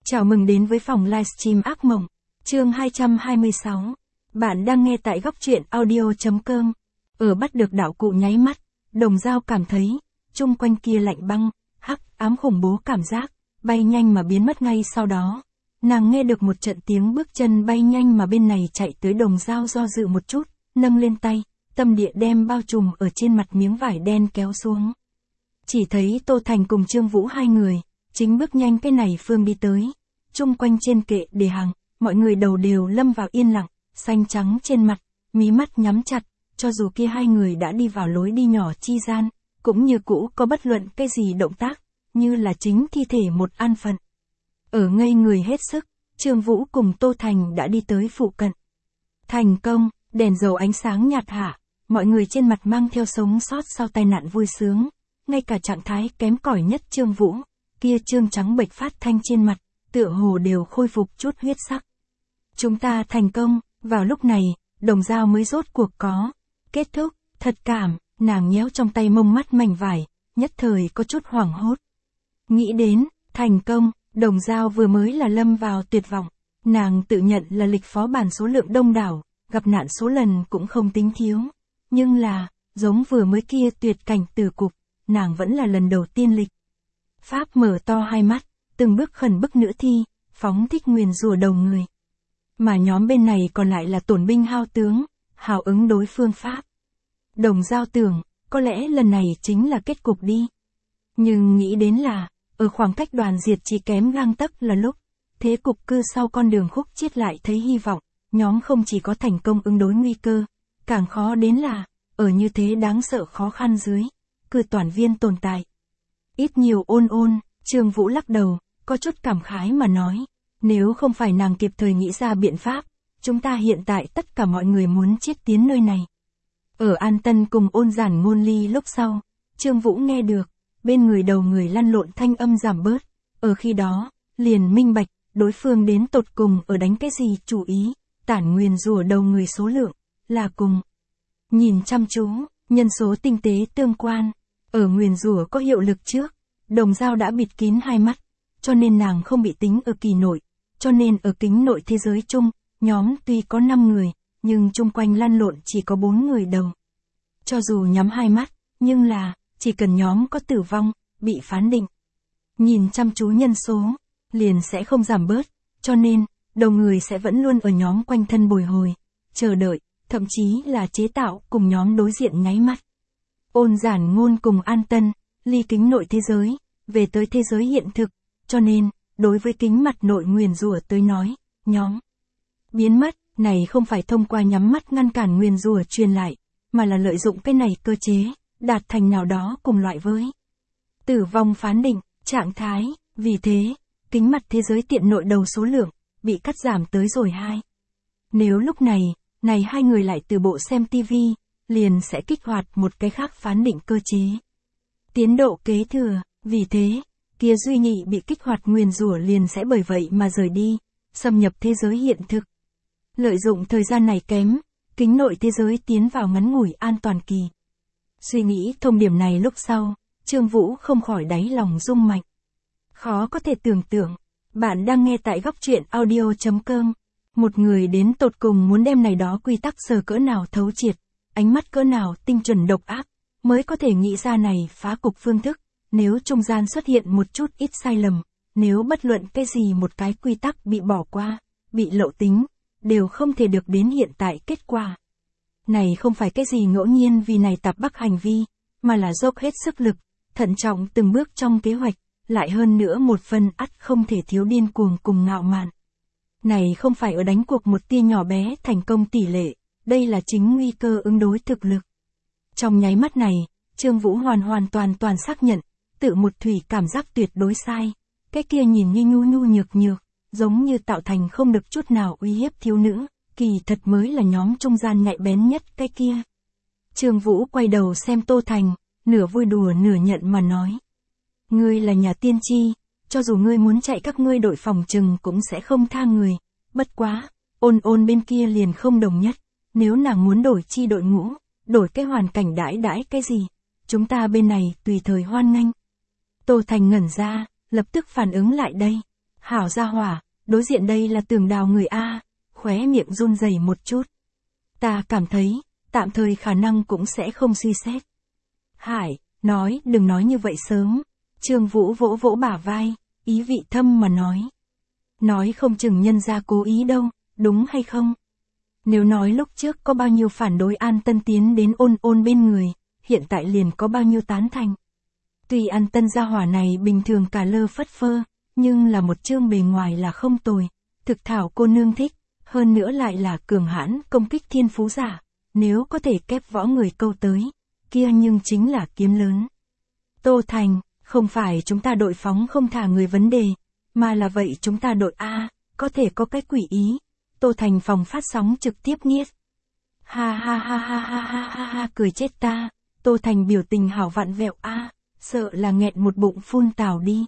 Chào mừng đến với phòng livestream ác mộng, chương 226. Bạn đang nghe tại góc truyện audio.com. Ở bắt được đạo cụ nháy mắt, Đồng Dao cảm thấy, chung quanh kia lạnh băng, hắc ám khủng bố cảm giác, bay nhanh mà biến mất ngay sau đó. Nàng nghe được một trận tiếng bước chân bay nhanh mà bên này chạy tới. Đồng Dao do dự một chút, nâng lên tay, tâm địa đem bao trùm ở trên mặt miếng vải đen kéo xuống. Chỉ thấy Tô Thành cùng Trương Vũ hai người, chính bước nhanh cái này phương đi tới. Chung quanh trên kệ để hàng, mọi người đầu đều lâm vào yên lặng, xanh trắng trên mặt, mí mắt nhắm chặt, cho dù kia hai người đã đi vào lối đi nhỏ chi gian, cũng như cũ có bất luận cái gì động tác, như là chính thi thể một an phận. Ở ngây người hết sức, Trương Vũ cùng Tô Thành đã đi tới phụ cận. Thành công, đèn dầu ánh sáng nhạt hạ, mọi người trên mặt mang theo sống sót sau tai nạn vui sướng, ngay cả trạng thái kém cỏi nhất Trương Vũ, kia trương trắng bệch phát thanh trên mặt, tựa hồ đều khôi phục chút huyết sắc. Chúng ta thành công, vào lúc này, Đồng Dao mới rốt cuộc có kết thúc, thật cảm, nàng nhéo trong tay mông mắt mảnh vải, nhất thời có chút hoảng hốt. Nghĩ đến, thành công, Đồng Dao vừa mới là lâm vào tuyệt vọng, nàng tự nhận là lịch phó bản số lượng đông đảo, gặp nạn số lần cũng không tính thiếu, nhưng là, giống vừa mới kia tuyệt cảnh tử cục, nàng vẫn là lần đầu tiên lịch. Pháp mở to hai mắt, từng bước khẩn bức nữ thi, phóng thích nguyền rủa đầu người. Mà nhóm bên này còn lại là tổn binh hao tướng, hào ứng đối phương Pháp. Đồng Dao tưởng, có lẽ lần này chính là kết cục đi. Nhưng nghĩ đến là, ở khoảng cách đoàn diệt chỉ kém gang tấc là lúc, thế cục cư sau con đường khúc chiết lại thấy hy vọng, nhóm không chỉ có thành công ứng đối nguy cơ, càng khó đến là, ở như thế đáng sợ khó khăn dưới, cư toàn viên tồn tại. Ít nhiều ôn, Trương Vũ lắc đầu, có chút cảm khái mà nói, nếu không phải nàng kịp thời nghĩ ra biện pháp, chúng ta hiện tại tất cả mọi người muốn chết tiến nơi này. Ở An Tân cùng Ôn Giản ngôn ly lúc sau, Trương Vũ nghe được, bên người đầu người lăn lộn thanh âm giảm bớt, ở khi đó, liền minh bạch, đối phương đến tột cùng ở đánh cái gì chủ ý, tản nguyền rủa đầu người số lượng, là cùng. Nhìn chăm chú, nhân số tinh tế tương quan, ở nguyền rủa có hiệu lực trước, Đồng Dao đã bịt kín hai mắt, cho nên nàng không bị tính ở kỳ nội, cho nên ở kính nội thế giới chung, nhóm tuy có 5 người, nhưng chung quanh lăn lộn chỉ có 4 người đầu. Cho dù nhắm hai mắt, nhưng là, chỉ cần nhóm có tử vong, bị phán định. Nhìn chăm chú nhân số, liền sẽ không giảm bớt, cho nên, đầu người sẽ vẫn luôn ở nhóm quanh thân bồi hồi, chờ đợi, thậm chí là chế tạo cùng nhóm đối diện nháy mắt. Ôn Giản ngôn cùng An Tân, ly kính nội thế giới, về tới thế giới hiện thực, cho nên, đối với kính mặt nội nguyền rủa tới nói, nhóm biến mất, này không phải thông qua nhắm mắt ngăn cản nguyền rủa truyền lại, mà là lợi dụng cái này cơ chế, đạt thành nào đó cùng loại với tử vong phán định, trạng thái, vì thế, kính mặt thế giới tiện nội đầu số lượng, bị cắt giảm tới rồi 2. Nếu lúc này hai người lại từ bộ xem TV, liền sẽ kích hoạt một cái khác phán định cơ chế. Tiến độ kế thừa, vì thế, kia duy nhị bị kích hoạt nguyền rủa liền sẽ bởi vậy mà rời đi, xâm nhập thế giới hiện thực. Lợi dụng thời gian này kém, kính nội thế giới tiến vào ngắn ngủi an toàn kỳ. Suy nghĩ thông điểm này lúc sau, Trương Vũ không khỏi đáy lòng rung mạnh. Khó có thể tưởng tượng, bạn đang nghe tại góc truyện audio.com. Một người đến tột cùng muốn đem này đó quy tắc sờ cỡ nào thấu triệt, ánh mắt cỡ nào tinh chuẩn độc ác, mới có thể nghĩ ra này phá cục phương thức, nếu trung gian xuất hiện một chút ít sai lầm, nếu bất luận cái gì một cái quy tắc bị bỏ qua, bị lậu tính, đều không thể được đến hiện tại kết quả. Này không phải cái gì ngẫu nhiên vì này tạp bắc hành vi, mà là dốc hết sức lực, thận trọng từng bước trong kế hoạch, lại hơn nữa một phần ắt không thể thiếu điên cuồng cùng ngạo mạn. Này không phải ở đánh cuộc một tia nhỏ bé thành công tỷ lệ, đây là chính nguy cơ ứng đối thực lực. Trong nháy mắt này, Trương Vũ hoàn toàn xác nhận, tự một thủy cảm giác tuyệt đối sai, cái kia nhìn như nhu nhược, giống như tạo thành không được chút nào uy hiếp thiếu nữ, kỳ thật mới là nhóm trung gian nhạy bén nhất cái kia. Trương Vũ quay đầu xem Tô Thành, nửa vui đùa nửa nhận mà nói. Ngươi là nhà tiên tri, cho dù ngươi muốn chạy các ngươi đội phòng trừng cũng sẽ không tha người, bất quá, ôn bên kia liền không đồng nhất, nếu nàng muốn đổi chi đội ngũ, đổi cái hoàn cảnh đãi cái gì, chúng ta bên này tùy thời hoan nghênh. Tô Thành ngẩn ra, lập tức phản ứng lại đây. Hảo gia hỏa, đối diện đây là Tường Đào người A, khóe miệng run rẩy một chút. Ta cảm thấy, tạm thời khả năng cũng sẽ không suy xét. Hải, nói, đừng nói như vậy sớm. Trương Vũ vỗ vỗ bả vai, ý vị thâm mà nói. Nói không chừng nhân gia cố ý đâu, đúng hay không? Nếu nói lúc trước có bao nhiêu phản đối An Tân tiến đến ôn ôn bên người, hiện tại liền có bao nhiêu tán thành. Tuy An Tân gia hỏa này bình thường cả lơ phất phơ, nhưng là một chương bề ngoài là không tồi, thực thảo cô nương thích, hơn nữa lại là cường hãn công kích thiên phú giả, nếu có thể kép võ người câu tới, kia nhưng chính là kiếm lớn. Tô Thành, không phải chúng ta đội phóng không thả người vấn đề, mà là vậy chúng ta đội A, có thể có cái quỷ ý. Tô Thành phòng phát sóng trực tiếp nghiết. Ha ha ha ha ha ha ha ha cười chết ta, Tô Thành biểu tình hảo vặn vẹo A, sợ là nghẹn một bụng phun tào đi.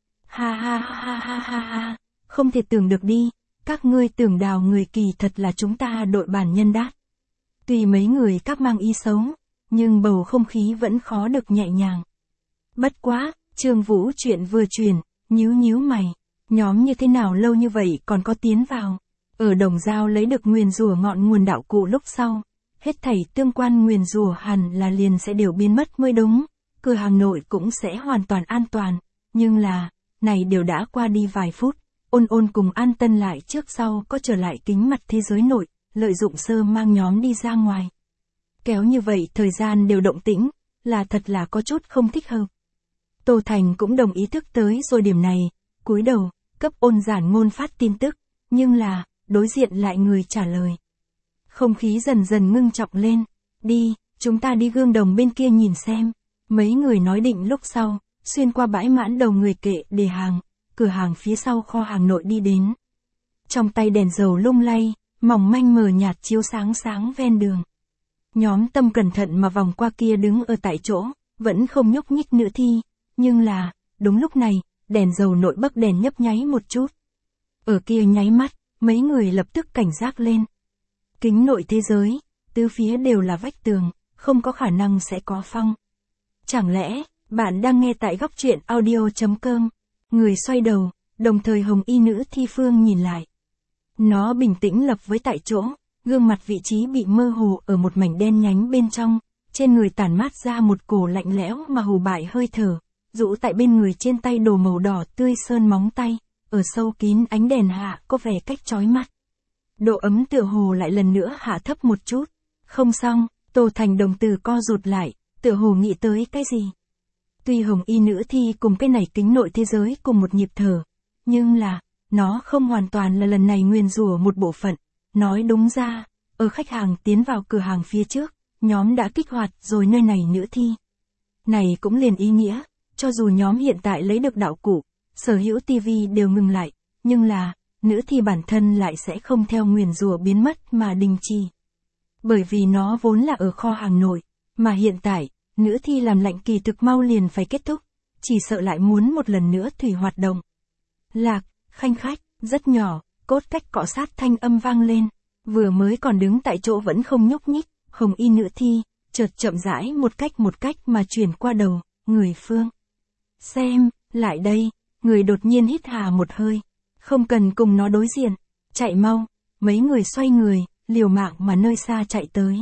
Ha ha ha ha ha ha, không thể tưởng được đi, các ngươi Tưởng Đào người kỳ thật là chúng ta đội bản nhân đát. Tuy mấy người các mang ý xấu, nhưng bầu không khí vẫn khó được nhẹ nhàng. Bất quá, Trương Vũ chuyện vừa truyền, nhíu mày, nhóm như thế nào lâu như vậy còn có tiến vào. Ở Đồng Giao lấy được nguyền rủa ngọn nguồn đạo cụ lúc sau, hết thảy tương quan nguyền rủa hẳn là liền sẽ đều biến mất mới đúng, cửa hàng nội cũng sẽ hoàn toàn an toàn, nhưng là, này đều đã qua đi vài phút, ôn ôn cùng An Tân lại trước sau có trở lại kính mặt thế giới nội, lợi dụng sơ mang nhóm đi ra ngoài. Kéo như vậy thời gian đều động tĩnh, là thật là có chút không thích hợp. Tô Thành cũng đồng ý thức tới rồi điểm này, cúi đầu, cấp ôn giản ngôn phát tin tức, nhưng là, đối diện lại người trả lời. Không khí dần dần ngưng trọng lên, đi, chúng ta đi gương đồng bên kia nhìn xem. Mấy người nói định lúc sau, xuyên qua bãi mãn đầu người kệ để hàng, cửa hàng phía sau kho hàng nội đi đến. Trong tay đèn dầu lung lay, mỏng manh mờ nhạt chiếu sáng sáng ven đường. Nhóm Tâm cẩn thận mà vòng qua kia đứng ở tại chỗ, vẫn không nhúc nhích nữa thi, nhưng là, đúng lúc này, đèn dầu nội bấc đèn nhấp nháy một chút. Ở kia nháy mắt, mấy người lập tức cảnh giác lên. Kính nội thế giới, tứ phía đều là vách tường, không có khả năng sẽ có phong. Chẳng lẽ, bạn đang nghe tại góc truyện audio.com, người xoay đầu, đồng thời hồng y nữ thi phương nhìn lại. Nó bình tĩnh lập với tại chỗ, gương mặt vị trí bị mơ hồ ở một mảnh đen nhánh bên trong, trên người tản mát ra một cổ lạnh lẽo mà hù bại hơi thở, rũ tại bên người trên tay đồ màu đỏ tươi sơn móng tay, ở sâu kín ánh đèn hạ có vẻ cách chói mắt. Độ ấm tựa hồ lại lần nữa hạ thấp một chút. Không xong, Tô Thành đồng tử co rụt lại, tựa hồ nghĩ tới cái gì. Tuy hồng y nữ thi cùng cái này kính nội thế giới cùng một nhịp thở, nhưng là, nó không hoàn toàn là lần này nguyền rủa một bộ phận. Nói đúng ra, ở khách hàng tiến vào cửa hàng phía trước, nhóm đã kích hoạt rồi nơi này nữ thi. Này cũng liền ý nghĩa, cho dù nhóm hiện tại lấy được đạo cụ, sở hữu TV đều ngừng lại, nhưng là, nữ thi bản thân lại sẽ không theo nguyền rủa biến mất mà đình trì. Bởi vì nó vốn là ở kho hàng nội, mà hiện tại, nữ thi làm lạnh kỳ thực mau liền phải kết thúc, chỉ sợ lại muốn một lần nữa thủy hoạt động. Lạc, khanh khách, rất nhỏ, cốt cách cọ sát thanh âm vang lên, vừa mới còn đứng tại chỗ vẫn không nhúc nhích, hồng y nữ thi, chợt chậm rãi một cách mà chuyển qua đầu, người phương. Xem, lại đây, người đột nhiên hít hà một hơi, không cần cùng nó đối diện, chạy mau, mấy người xoay người, liều mạng mà nơi xa chạy tới.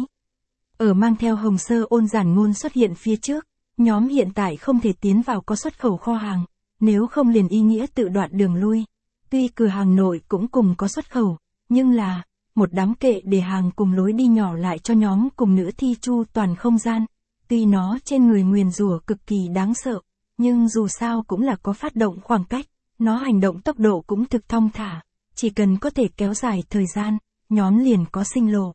Ở mang theo hồng sơ ôn giản ngôn xuất hiện phía trước, nhóm hiện tại không thể tiến vào có xuất khẩu kho hàng, nếu không liền ý nghĩa tự đoạn đường lui. Tuy cửa hàng nội cũng cùng có xuất khẩu, nhưng là, một đám kệ để hàng cùng lối đi nhỏ lại cho nhóm cùng nữ thi chu toàn không gian. Tuy nó trên người nguyền rủa cực kỳ đáng sợ, nhưng dù sao cũng là có phát động khoảng cách, nó hành động tốc độ cũng thực thong thả, chỉ cần có thể kéo dài thời gian, nhóm liền có sinh lộ.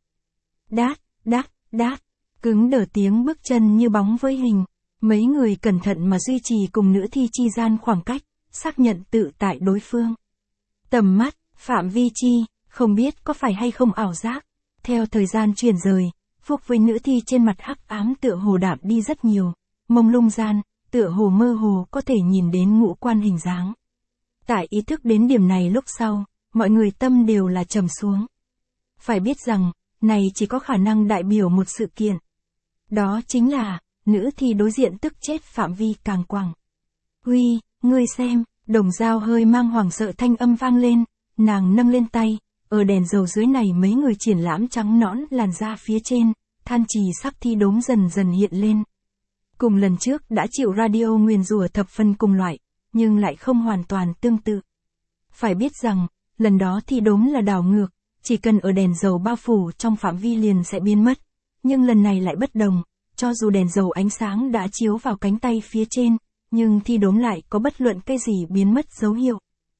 Đát, cứng đờ tiếng bước chân như bóng với hình, mấy người cẩn thận mà duy trì cùng nữ thi chi gian khoảng cách, xác nhận tự tại đối phương. Tầm mắt, phạm vi chi, không biết có phải hay không ảo giác, theo thời gian chuyển rời, phúc với nữ thi trên mặt hắc ám tựa hồ đạm đi rất nhiều, mông lung gian, tựa hồ mơ hồ có thể nhìn đến ngũ quan hình dáng. Tại ý thức đến điểm này lúc sau, mọi người tâm đều là trầm xuống. Phải biết rằng, này chỉ có khả năng đại biểu một sự kiện. Đó chính là, nữ thi đối diện tức chết phạm vi càng quảng. Huy, ngươi xem, Đồng Dao hơi mang hoảng sợ thanh âm vang lên, nàng nâng lên tay, ở đèn dầu dưới này mấy người triển lãm trắng nõn làn da phía trên, than trì sắc thi đốm dần dần hiện lên. Cùng lần trước đã chịu radio nguyền rủa thập phần cùng loại, nhưng lại không hoàn toàn tương tự. Phải biết rằng, lần đó thi đốm là đảo ngược, chỉ cần ở đèn dầu bao phủ trong phạm vi liền sẽ biến mất. Nhưng lần này lại bất đồng, cho dù đèn dầu ánh sáng đã chiếu vào cánh tay phía trên, nhưng thi đốm lại có bất luận cái gì biến mất dấu hiệu.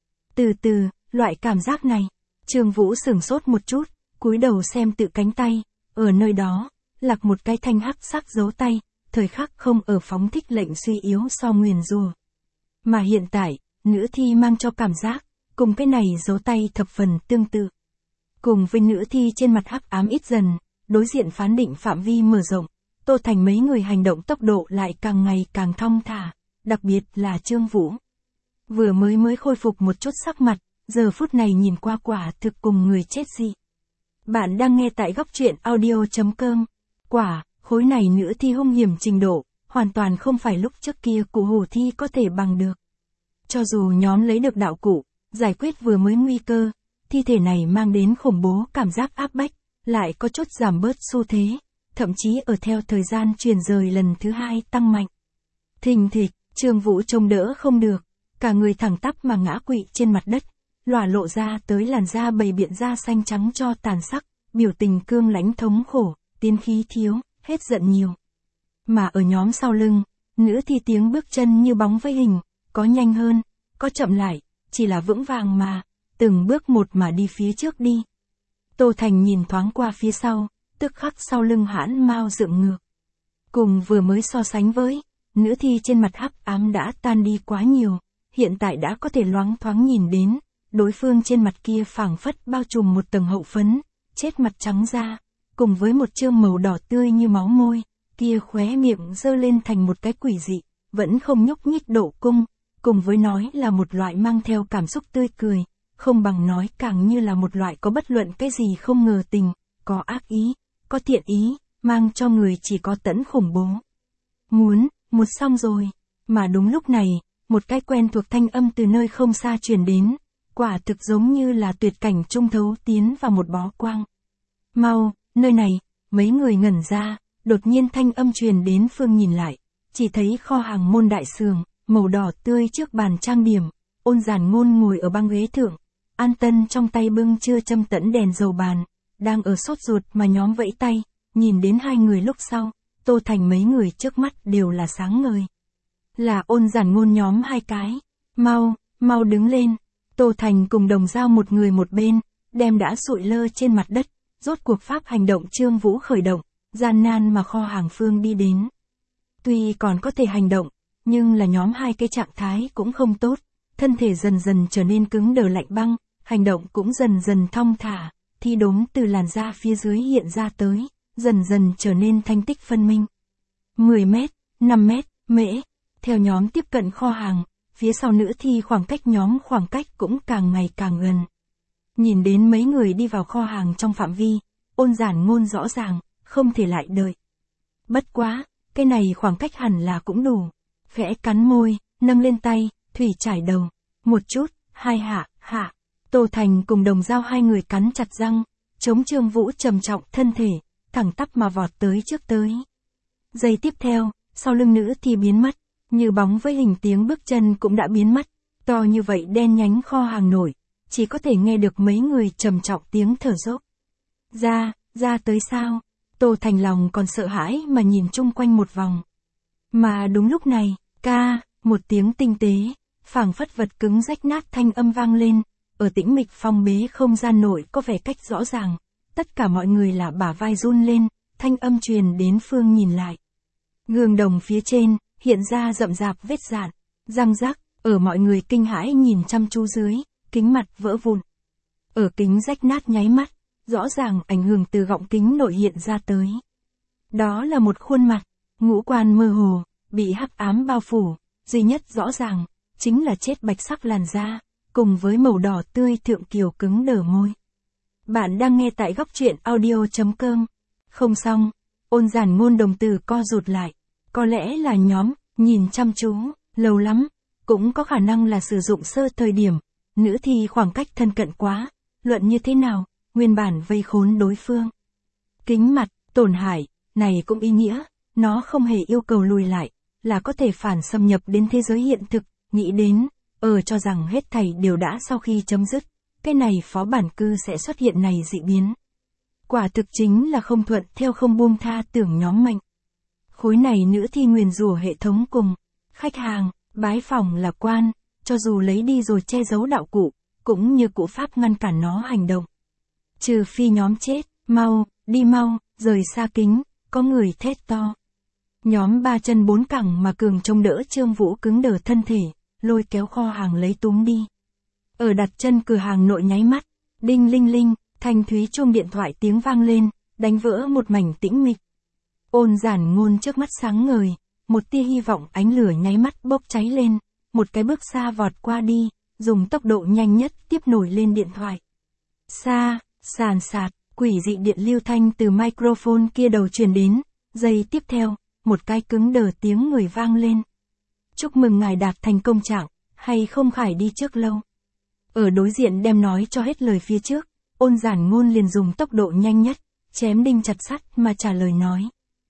Từ từ, loại cảm giác này, Trương Vũ sửng sốt một chút, cúi đầu xem tự cánh tay, ở nơi đó, lạc một cái thanh hắc sắc dấu tay, thời khắc không ở phóng thích lệnh suy yếu so nguyền rủa. Mà hiện tại, nữ thi mang cho cảm giác, cùng cái này dấu tay thập phần tương tự. Cùng với nữ thi trên mặt hắc ám ít dần, đối diện phán định phạm vi mở rộng, Tô Thành mấy người hành động tốc độ lại càng ngày càng thong thả, đặc biệt là Trương Vũ. Vừa mới khôi phục một chút sắc mặt, giờ phút này nhìn qua quả thực cùng người chết dị. Bạn đang nghe tại góc truyện audio.com. Quả, khối này nữ thi hung hiểm trình độ, hoàn toàn không phải lúc trước kia cụ hổ thi có thể bằng được. Cho dù nhóm lấy được đạo cụ, giải quyết vừa mới nguy cơ, thi thể này mang đến khủng bố cảm giác áp bách, lại có chút giảm bớt xu thế, thậm chí ở theo thời gian truyền rời lần thứ hai tăng mạnh. Thình thịch, Trương Vũ trông đỡ không được, cả người thẳng tắp mà ngã quỵ trên mặt đất, lòa lộ ra tới làn da bầy biện da xanh trắng cho tàn sắc, biểu tình cương lãnh thống khổ, tiến khí thiếu, hết giận nhiều. Mà ở nhóm sau lưng, nữ thi tiếng bước chân như bóng với hình, có nhanh hơn, có chậm lại, chỉ là vững vàng mà, từng bước một mà đi phía trước đi. Tô Thành nhìn thoáng qua phía sau, tức khắc sau lưng hãn mau dựng ngược. Cùng vừa mới so sánh với, nữ thi trên mặt hắc ám đã tan đi quá nhiều, hiện tại đã có thể loáng thoáng nhìn đến, đối phương trên mặt kia phảng phất bao trùm một tầng hậu phấn, chết mặt trắng da, cùng với một trương màu đỏ tươi như máu môi, kia khóe miệng giơ lên thành một cái quỷ dị, vẫn không nhúc nhích độ cung, cùng với nói là một loại mang theo cảm xúc tươi cười, không bằng nói càng như là một loại có bất luận cái gì không ngờ tình, có ác ý, có thiện ý, mang cho người chỉ có tẫn khủng bố. Một xong rồi, mà đúng lúc này, một cái quen thuộc thanh âm từ nơi không xa truyền đến, quả thực giống như là tuyệt cảnh trung thấu tiến vào một bó quang. Mau, nơi này, mấy người ngẩn ra, đột nhiên thanh âm truyền đến phương nhìn lại, chỉ thấy kho hàng môn đại sường, màu đỏ tươi trước bàn trang điểm, Ôn Giản Ngôn ngồi ở băng ghế thượng, An Tân trong tay bưng chưa châm tẫn đèn dầu bàn, đang ở sốt ruột mà nhóm vẫy tay, nhìn đến hai người lúc sau, Tô Thành mấy người trước mắt đều là sáng ngời. Là Ôn Giản Ngôn nhóm hai cái, mau đứng lên, Tô Thành cùng Đồng Dao một người một bên, đem đã sụi lơ trên mặt đất, rốt cuộc pháp hành động Trương Vũ khởi động, gian nan mà kho hàng phương đi đến. Tuy còn có thể hành động, nhưng là nhóm hai cái trạng thái cũng không tốt, thân thể dần dần trở nên cứng đờ lạnh băng, hành động cũng dần dần thong thả, thi đốm từ làn da phía dưới hiện ra tới, dần dần trở nên thanh tích phân minh. 10 mét, 5 mét, theo nhóm tiếp cận kho hàng, phía sau nữ thi khoảng cách cũng càng ngày càng gần. Nhìn đến mấy người đi vào kho hàng trong phạm vi, Ôn Giản Ngôn rõ ràng, không thể lại đợi. Bất quá, cái này khoảng cách hẳn là cũng đủ. Khẽ cắn môi, nâng lên tay, thủy trải đầu. Một chút, hai hạ. Tô Thành cùng Đồng Dao hai người cắn chặt răng, chống Trương Vũ trầm trọng thân thể, thẳng tắp mà vọt tới trước tới. Giây tiếp theo, sau lưng nữ thì biến mất, như bóng với hình tiếng bước chân cũng đã biến mất. To như vậy đen nhánh kho hàng nổi, chỉ có thể nghe được mấy người trầm trọng tiếng thở dốc. Ra tới sao? Tô Thành lòng còn sợ hãi mà nhìn chung quanh một vòng. Mà đúng lúc này, một tiếng tinh tế, phảng phất vật cứng rách nát thanh âm vang lên, ở tĩnh mịch phong bế không gian nội có vẻ cách rõ ràng. Tất cả mọi người là bả vai run lên, thanh âm truyền đến phương nhìn lại. Gương đồng phía trên, hiện ra rậm rạp vết dạn, răng rắc, ở mọi người kinh hãi nhìn chăm chú dưới, kính mặt vỡ vụn. Ở kính rách nát nháy mắt, rõ ràng ảnh hưởng từ gọng kính nội hiện ra tới. Đó là một khuôn mặt, ngũ quan mơ hồ, bị hắc ám bao phủ, duy nhất rõ ràng, chính là chết bạch sắc làn da, cùng với màu đỏ tươi thượng kiều cứng đờ môi. Bạn đang nghe tại góc truyện audio.com. Không xong, Ôn Giản Ngôn đồng tử co rụt lại, có lẽ là nhóm, nhìn chăm chú, lâu lắm, cũng có khả năng là sử dụng sơ thời điểm, nữ thi khoảng cách thân cận quá, luận như thế nào, nguyên bản vây khốn đối phương. Kính mặt, tổn hại, này cũng ý nghĩa, nó không hề yêu cầu lùi lại, là có thể phản xâm nhập đến thế giới hiện thực, nghĩ đến, cho rằng hết thảy đều đã sau khi chấm dứt, cái này phó bản cư sẽ xuất hiện này dị biến. Quả thực chính là không thuận theo không buông tha tưởng nhóm mệnh. Khối này nữ thi nguyền rủa hệ thống cùng, khách hàng, bái phỏng là quan, cho dù lấy đi rồi che giấu đạo cụ, cũng như cụ pháp ngăn cản nó hành động. Trừ phi nhóm chết, mau, đi mau, rời xa kính, có người thét to. Nhóm 3 chân 4 cẳng mà cường trông đỡ Trương Vũ cứng đờ thân thể, lôi kéo kho hàng lấy túm đi. Ở đặt chân cửa hàng nội nháy mắt, đinh linh linh, thanh thúy chuông điện thoại tiếng vang lên, đánh vỡ một mảnh tĩnh mịch. Ôn Giản Ngôn trước mắt sáng ngời, một tia hy vọng ánh lửa nháy mắt bốc cháy lên, một cái bước xa vọt qua đi, dùng tốc độ nhanh nhất tiếp nổi lên điện thoại. Xa, sàn sạt, quỷ dị điện lưu thanh từ microphone kia đầu truyền đến, giây tiếp theo, một cái cứng đờ tiếng người vang lên. Chúc mừng ngài đạt thành công trạng, hay không khải đi trước lâu. Ở đối diện đem nói cho hết lời phía trước, Ôn Giản Ngôn liền dùng tốc độ nhanh nhất, chém đinh chặt sắt mà trả lời nói.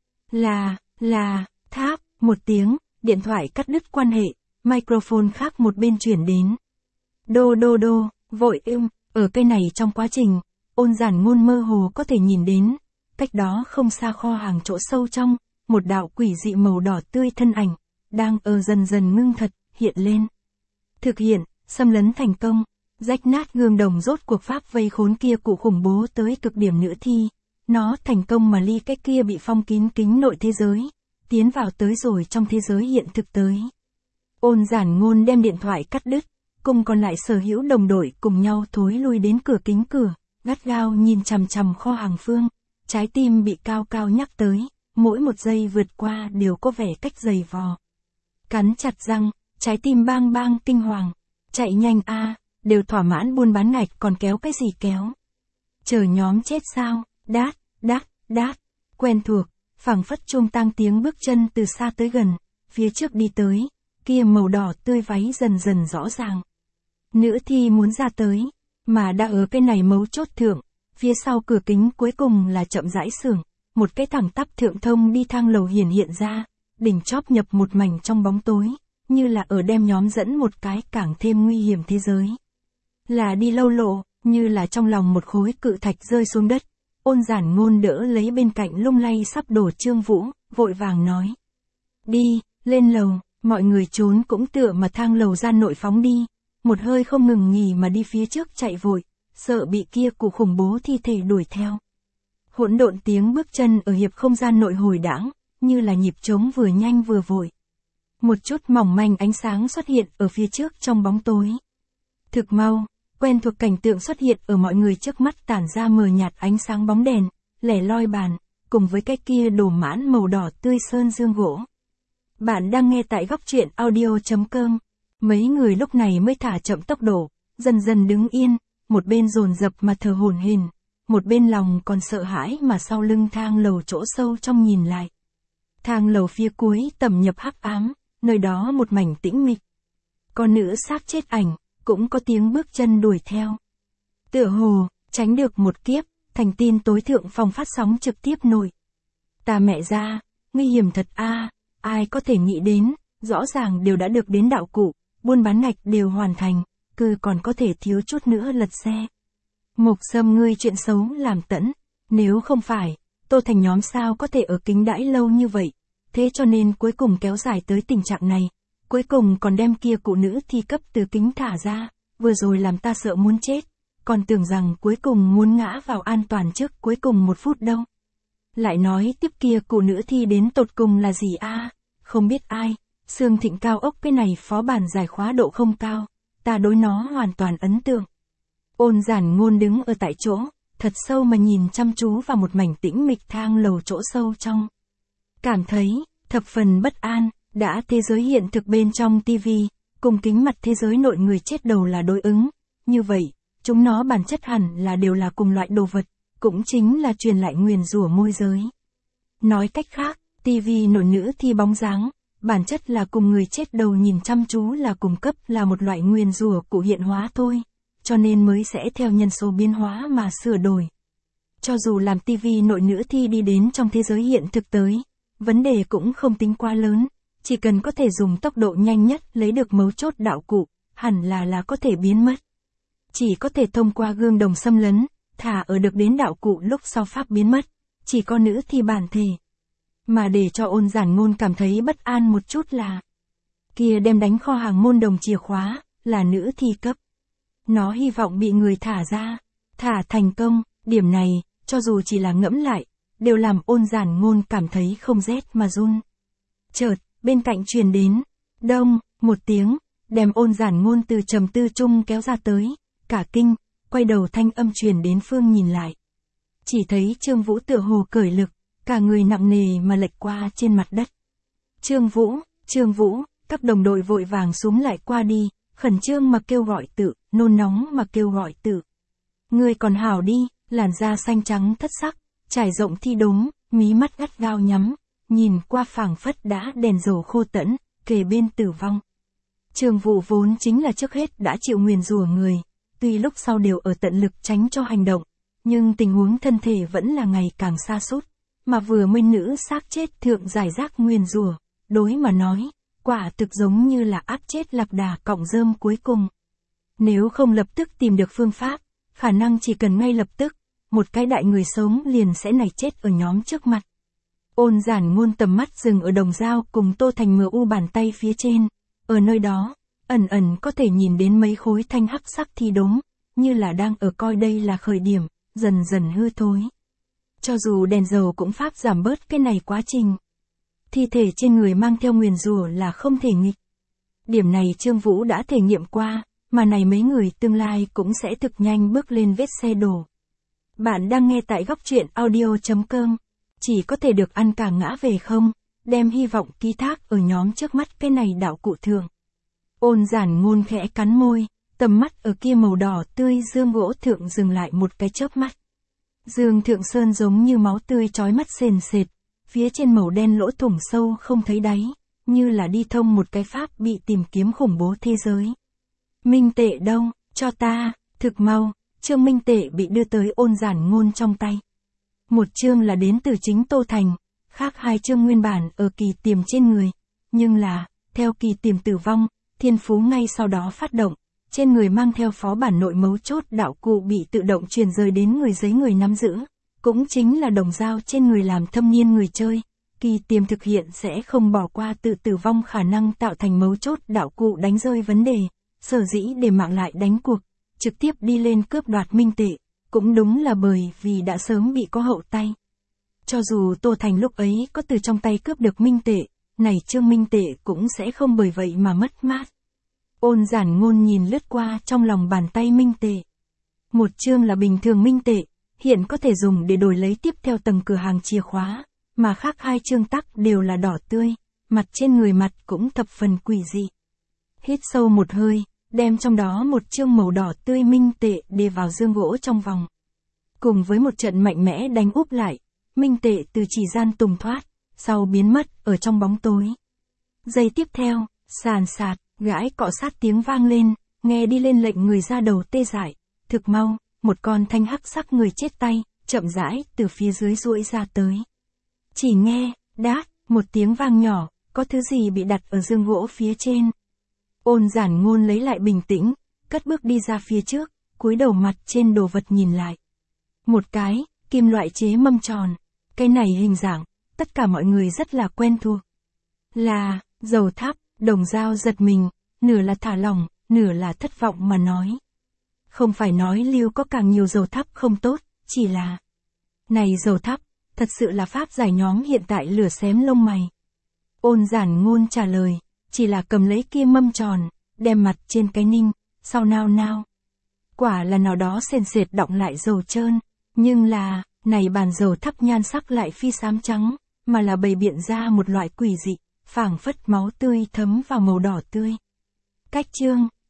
Là, tháp, một tiếng, điện thoại cắt đứt quan hệ, microphone khác một bên chuyển đến. Đô, vội ở cây này trong quá trình, Ôn Giản Ngôn mơ hồ có thể nhìn đến, cách đó không xa kho hàng chỗ sâu trong, một đạo quỷ dị màu đỏ tươi thân ảnh, đang dần dần ngưng thật, hiện lên. Thực hiện, xâm lấn thành công, rách nát gương đồng rốt cuộc pháp vây khốn kia cụ khủng bố tới cực điểm nữ thi. Nó thành công mà ly cái kia bị phong kín kính nội thế giới, tiến vào tới rồi trong thế giới hiện thực tới. Ôn Giản Ngôn đem điện thoại cắt đứt, cùng còn lại sở hữu đồng đội cùng nhau thối lui đến cửa kính cửa, gắt gao nhìn chằm chằm kho hàng phương, trái tim bị cao cao nhắc tới, mỗi một giây vượt qua đều có vẻ cách dày vò. Cắn chặt răng, trái tim bang bang kinh hoàng, chạy nhanh a, đều thỏa mãn buôn bán ngạch còn kéo cái gì kéo. Chờ nhóm chết sao, đát, quen thuộc, phảng phất chuông tang tiếng bước chân từ xa tới gần, phía trước đi tới, kia màu đỏ tươi váy dần dần rõ ràng. Nữ thi muốn ra tới, mà đã ở cái này mấu chốt thượng, phía sau cửa kính cuối cùng là chậm rãi xưởng, một cái thẳng tắp thượng thông đi thang lầu hiện ra, đỉnh chóp nhập một mảnh trong bóng tối, như là ở đem nhóm dẫn một cái càng thêm nguy hiểm thế giới. Là đi lâu lộ, như là trong lòng một khối cự thạch rơi xuống đất. Ôn Giản Ngôn đỡ lấy bên cạnh lung lay sắp đổ Trương Vũ, vội vàng nói. Đi, lên lầu, mọi người trốn cũng tựa mà thang lầu ra nội phóng đi, một hơi không ngừng nghỉ mà đi phía trước chạy vội, sợ bị kia cụ khủng bố thi thể đuổi theo. Hỗn độn tiếng bước chân ở hiệp không gian nội hồi đãng, như là nhịp trống vừa nhanh vừa vội. Một chút mỏng manh ánh sáng xuất hiện ở phía trước trong bóng tối. Thực mau, quen thuộc cảnh tượng xuất hiện ở mọi người trước mắt tản ra mờ nhạt ánh sáng bóng đèn, lẻ loi bàn, cùng với cái kia đổ mãn màu đỏ tươi sơn dương gỗ. Bạn đang nghe tại góc truyện audio.com. Mấy người lúc này mới thả chậm tốc độ, dần dần đứng yên, một bên dồn dập mà thở hổn hển, một bên lòng còn sợ hãi mà sau lưng thang lầu chỗ sâu trong nhìn lại. Thang lầu phía cuối tầm nhập hắc ám, nơi đó một mảnh tĩnh mịch. Con nữ xác chết ảnh, cũng có tiếng bước chân đuổi theo. Tựa hồ, tránh được một kiếp, thành tin tối thượng phòng phát sóng trực tiếp nổi. Ta mẹ ra, nguy hiểm thật a, ai có thể nghĩ đến, rõ ràng đều đã được đến đạo cụ, buôn bán ngạch đều hoàn thành, cứ còn có thể thiếu chút nữa lật xe. Mộc Sâm ngươi chuyện xấu làm tẫn, nếu không phải, Tô Thành nhóm sao có thể ở kính đãi lâu như vậy, thế cho nên cuối cùng kéo dài tới tình trạng này. Cuối cùng còn đem kia cụ nữ thi cấp từ kính thả ra, vừa rồi làm ta sợ muốn chết, còn tưởng rằng cuối cùng muốn ngã vào an toàn trước cuối cùng một phút đâu. Lại nói tiếp kia cụ nữ thi đến tột cùng là gì a? Không biết ai, Sương Thịnh cao ốc cái này phó bản giải khóa độ không cao, ta đối nó hoàn toàn ấn tượng. Ôn Giản Ngôn đứng ở tại chỗ, thật sâu mà nhìn chăm chú vào một mảnh tĩnh mịch thang lầu chỗ sâu trong. Cảm thấy, thập phần bất an. Đã thế giới hiện thực bên trong TV, cùng kính mặt thế giới nội người chết đầu là đối ứng, như vậy, chúng nó bản chất hẳn là đều là cùng loại đồ vật, cũng chính là truyền lại nguyền rủa môi giới. Nói cách khác, TV nội nữ thi bóng dáng, bản chất là cùng người chết đầu nhìn chăm chú là cùng cấp, là một loại nguyền rủa cụ hiện hóa thôi, cho nên mới sẽ theo nhân số biến hóa mà sửa đổi. Cho dù làm tivi nội nữa thì đi đến trong thế giới hiện thực tới, vấn đề cũng không tính quá lớn, chỉ cần có thể dùng tốc độ nhanh nhất lấy được mấu chốt đạo cụ, hẳn là có thể biến mất. Chỉ có thể thông qua gương đồng xâm lấn, thả ở được đến đạo cụ lúc sau pháp biến mất, chỉ có nữ thì bản thể. Mà để cho Ôn Giản Ngôn cảm thấy bất an một chút là kia đem đánh kho hàng môn đồng chìa khóa, là nữ thi cấp. Nó hy vọng bị người thả ra, thả thành công, điểm này, cho dù chỉ là ngẫm lại, đều làm Ôn Giản Ngôn cảm thấy không rét mà run. Chợt, bên cạnh truyền đến, đông, một tiếng, đem Ôn Giản Ngôn từ trầm tư chung kéo ra tới, cả kinh, quay đầu thanh âm truyền đến phương nhìn lại. Chỉ thấy Trương Vũ tựa hồ cởi lực, cả người nặng nề mà lệch qua trên mặt đất. Trương Vũ, các đồng đội vội vàng xúm lại qua đi, khẩn trương mà kêu gọi tự, nôn nóng mà kêu gọi tự. Người còn hảo đi, làn da xanh trắng thất sắc, trải rộng thi đốm, mí mắt gắt gao nhắm, nhìn qua phảng phất đã đèn dầu khô tẫn, kề bên tử vong. Trương Vũ vốn chính là trước hết đã chịu nguyền rủa người, tuy lúc sau đều ở tận lực tránh cho hành động, nhưng tình huống thân thể vẫn là ngày càng sa sút, mà vừa mới nữ xác chết thượng giải rác nguyền rủa, đối mà nói, quả thực giống như là áp chết lạc đà cọng rơm cuối cùng. Nếu không lập tức tìm được phương pháp, khả năng chỉ cần ngay lập tức, một cái đại người sống liền sẽ nảy chết ở nhóm trước mặt. Ôn Giản Ngôn tầm mắt dừng ở đồng dao cùng Tô Thành MU bàn tay phía trên, ở nơi đó, ẩn ẩn có thể nhìn đến mấy khối thanh hắc sắc thi đốm, như là đang ở coi đây là khởi điểm, dần dần hư thối. Cho dù đèn dầu cũng pháp giảm bớt cái này quá trình. Thi thể trên người mang theo nguyền rủa là không thể nghịch. Điểm này Trương Vũ đã thể nghiệm qua, mà này mấy người tương lai cũng sẽ thực nhanh bước lên vết xe đổ. Bạn đang nghe tại góc truyện audio.com. Chỉ có thể được ăn cả ngã về không, đem hy vọng ký thác ở nhóm trước mắt cái này đạo cụ thường. Ôn Giản Ngôn khẽ cắn môi, tầm mắt ở kia màu đỏ tươi dương gỗ thượng dừng lại một cái chớp mắt. Dương thượng sơn giống như máu tươi chói mắt sền sệt, phía trên màu đen lỗ thủng sâu không thấy đáy, như là đi thông một cái pháp bị tìm kiếm khủng bố thế giới. Minh tệ đâu, cho ta, thực mau, chương minh tệ bị đưa tới Ôn Giản Ngôn trong tay. Một chương là đến từ chính Tô Thành, khác hai chương nguyên bản ở kỳ tiềm trên người, nhưng là, theo kỳ tiềm tử vong, thiên phú ngay sau đó phát động, trên người mang theo phó bản nội mấu chốt đạo cụ bị tự động truyền rời đến người giấy người nắm giữ, cũng chính là đồng dao trên người làm thâm niên người chơi, kỳ tiềm thực hiện sẽ không bỏ qua tự tử vong khả năng tạo thành mấu chốt đạo cụ đánh rơi vấn đề, sở dĩ để mạng lại đánh cuộc, trực tiếp đi lên cướp đoạt minh tệ, cũng đúng là bởi vì đã sớm bị có hậu tay. Cho dù Tô Thành lúc ấy có từ trong tay cướp được minh tệ, này chương minh tệ cũng sẽ không bởi vậy mà mất mát. Ôn Giản Ngôn nhìn lướt qua trong lòng bàn tay minh tệ. Một chương là bình thường minh tệ, hiện có thể dùng để đổi lấy tiếp theo tầng cửa hàng chìa khóa, mà khác hai chương tắc đều là đỏ tươi, mặt trên người mặt cũng thập phần quỷ dị. Hít sâu một hơi, đem trong đó một chương màu đỏ tươi minh tệ để vào dương gỗ trong vòng. Cùng với một trận mạnh mẽ đánh úp lại, minh tệ từ chỉ gian tùng thoát, sau biến mất ở trong bóng tối. Giây tiếp theo, sàn sạt, gãi cọ sát tiếng vang lên, nghe đi lên lệnh người ra đầu tê dại. Thực mau, một con thanh hắc sắc người chết tay, chậm rãi từ phía dưới duỗi ra tới. Chỉ nghe, đát, một tiếng vang nhỏ, có thứ gì bị đặt ở dương gỗ phía trên. Ôn Giản Ngôn lấy lại bình tĩnh, cất bước đi ra phía trước, cúi đầu mặt trên đồ vật nhìn lại. Một cái, kim loại chế mâm tròn. Cái này hình dạng, tất cả mọi người rất là quen thuộc. Là, dầu thắp, đồng dao giật mình, nửa là thả lỏng, nửa là thất vọng mà nói. Không phải nói lưu có càng nhiều dầu thắp không tốt, chỉ là... Này dầu thắp, thật sự là pháp giải nhóm hiện tại lửa xém lông mày. Ôn Giản Ngôn trả lời, chỉ là cầm lấy kia mâm tròn, đem mặt trên cái ninh, sau nao nao. Quả là nào đó sền sệt đọng lại dầu trơn, nhưng là, này bàn dầu thắp nhan sắc lại phi xám trắng, mà là bày biện ra một loại quỷ dị, phảng phất máu tươi thấm vào màu đỏ tươi. Cách chương